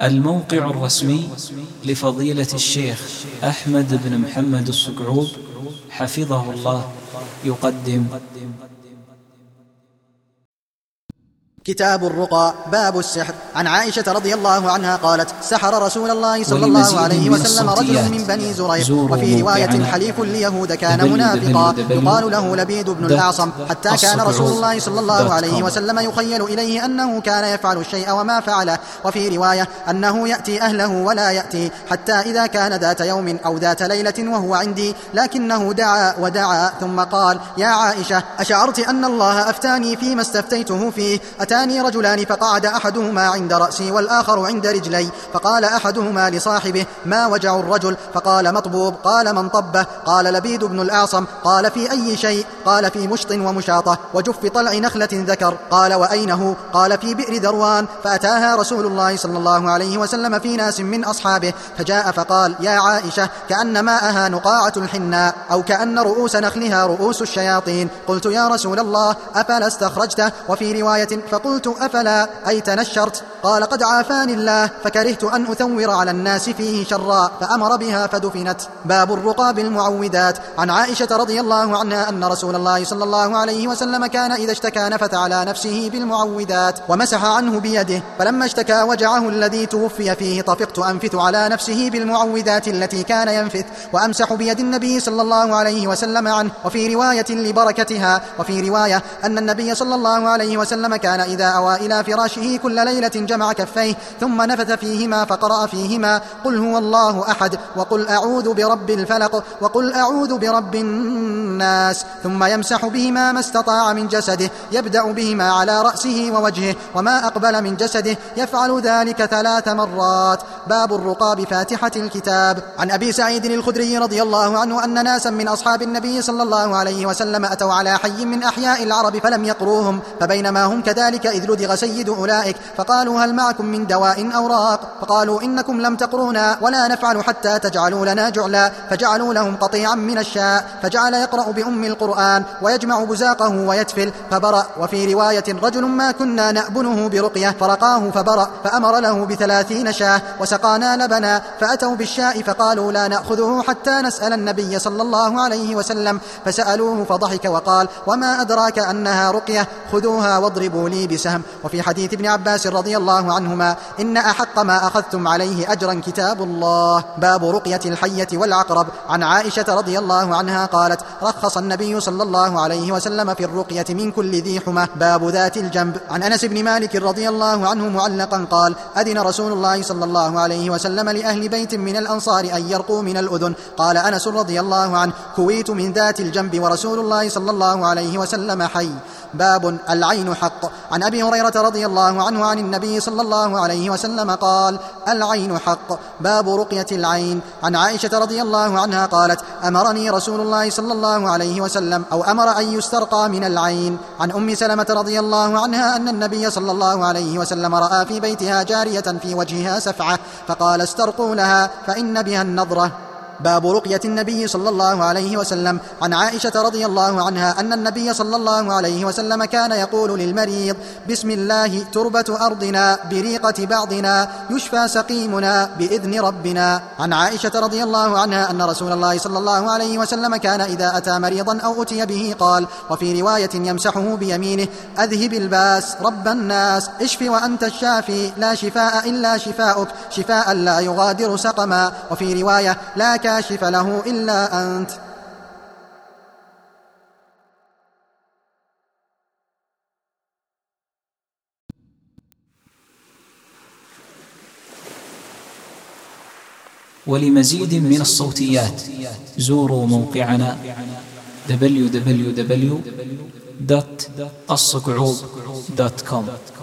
الموقع الرسمي لفضيلة الشيخ أحمد بن محمد الصقعوب حفظه الله يقدم كتاب الرقى. باب السحر. عن عائشة رضي الله عنها قالت: سحر رسول الله صلى الله عليه وسلم رجل من بني زريق. وفي رواية: حليف ليهود كان منافقا يقال له لبيد بن الأعصم، حتى كان رسول الله صلى الله عليه وسلم يخيل إليه أنه كان يفعل الشيء وما فعله. وفي رواية أنه يأتي أهله ولا يأتي، حتى إذا كان ذات يوم أو ذات ليلة وهو عندي لكنه دعا ودعا ثم قال: يا عائشة، أشعرت أن الله أفتاني فيما استفتيته فيه؟ أتاني رجلان فقعد أحدهما عند رأسي والآخر عند رجلي، فقال أحدهما لصاحبه: ما وجع الرجل؟ فقال: مطبوب. قال: من طبه؟ قال: لبيد بن الأعصم. قال: في أي شيء؟ قال: في مشط ومشاطة وجف طلع نخلة ذكر. قال: وأينه؟ قال: في بئر ذروان. فأتاها رسول الله صلى الله عليه وسلم في ناس من أصحابه، فجاء فقال: يا عائشة، كأن ماءها نقاعة الحناء، أو كأن رؤوس نخلها رؤوس الشياطين. قلت: يا رسول الله، أفلا استخرجته؟ وفي رواية: فقلت: أفلا، أي تنشرت؟ قال: قد عافاني الله، فكرهت أن أثور على الناس فيه شرا، فأمر بها فدفنت. باب الرقى بالمعوذات. عن عائشة رضي الله عنها أن رسول الله صلى الله عليه وسلم كان إذا اشتكى نفث على نفسه بالمعوذات ومسح عنه بيده، فلما اشتكى وجعه الذي توفي فيه طفقت أنفث على نفسه بالمعوذات التي كان ينفث، وأمسح بيد النبي صلى الله عليه وسلم عنه. وفي رواية: لبركتها. وفي رواية أن النبي صلى الله عليه وسلم كان إذا أوى إلى فراشه كل ليلة جمع كفيه ثم نفث فيهما فقرأ فيهما: قل هو الله أحد، وقل أعوذ برب الفلق، وقل أعوذ برب الناس، ثم يمسح بهما ما استطاع من جسده، يبدأ بهما على رأسه ووجهه وما أقبل من جسده، يفعل ذلك 3 مرات. باب الرقى بفاتحة الكتاب. عن أبي سعيد الخدري رضي الله عنه أن ناسا من أصحاب النبي صلى الله عليه وسلم أتوا على حي من أحياء العرب فلم يقروهم، فبينما هم كذلك إذ لدغ سيد أولئك، فقالوا: هل معكم من دواء أو راق؟ فقالوا: إنكم لم تقرونا ولا نفعل حتى تجعلوا لنا جعلا. فجعلوا لهم قطيعا من الشاء، فجعل يقرأ بأم القرآن ويجمع بزاقه ويتفل فبرأ. وفي رواية: رجل ما كنا نأبنه برقية فرقاه فبرأ، فأمر له ب30 شاة وسقانا لبنا. فأتوا بالشاء فقالوا: لا نأخذه حتى نسأل النبي صلى الله عليه وسلم، فسألوه فضحك وقال: وما أدراك أنها رقية؟ خذوها واضربوا لي بسهم. وفي حديث ابن عباس رضي الله عنهما: إن أحق ما أخذتم عليه أجرا كتاب الله. باب رقية الحية والعقرب. عن عائشة رضي الله عنها قالت: رخص النبي صلى الله عليه وسلم في الرقية من كل ذي حمى. باب ذات الجنب. عن أنس بن مالك رضي الله عنه معلقا قال: أذن رسول الله صلى الله عليه وسلم لأهل بيت من الأنصار أن يرقوا من الأذن. قال أنس رضي الله عنه: كويت من ذات الجنب ورسول الله صلى الله عليه وسلم حي. باب العين حق. عن أبي هريرة رضي الله عنه عن النبي صلى الله عليه وسلم قال: العين حق. باب رقية العين. عن عائشة رضي الله عنها قالت: أمرني رسول الله صلى الله عليه وسلم أو أمر أن يسترقى من العين. عن أم سلمة رضي الله عنها أن النبي صلى الله عليه وسلم رأى في بيتها جارية في وجهها سفعة، فقال: استرقوا لها فإن بها النضرة. باب رقية النبي صلى الله عليه وسلم. عن عائشة رضي الله عنها أن النبي صلى الله عليه وسلم كان يقول للمريض: بسم الله تربة أرضنا بريقة بعضنا يشفى سقيمنا بإذن ربنا. عن عائشة رضي الله عنها أن رسول الله صلى الله عليه وسلم كان إذا أتى مريضا أو أتي به قال، وفي رواية يمسحه بيمينه: أذهب الباس رب الناس، اشف وأنت الشافي، لا شفاء إلا شفاؤك، شفاء لا يغادر سقما. وفي رواية: لا كاشف له إلا أنت. ولمزيد من الصوتيات زوروا موقعنا www.الصقعوب.com.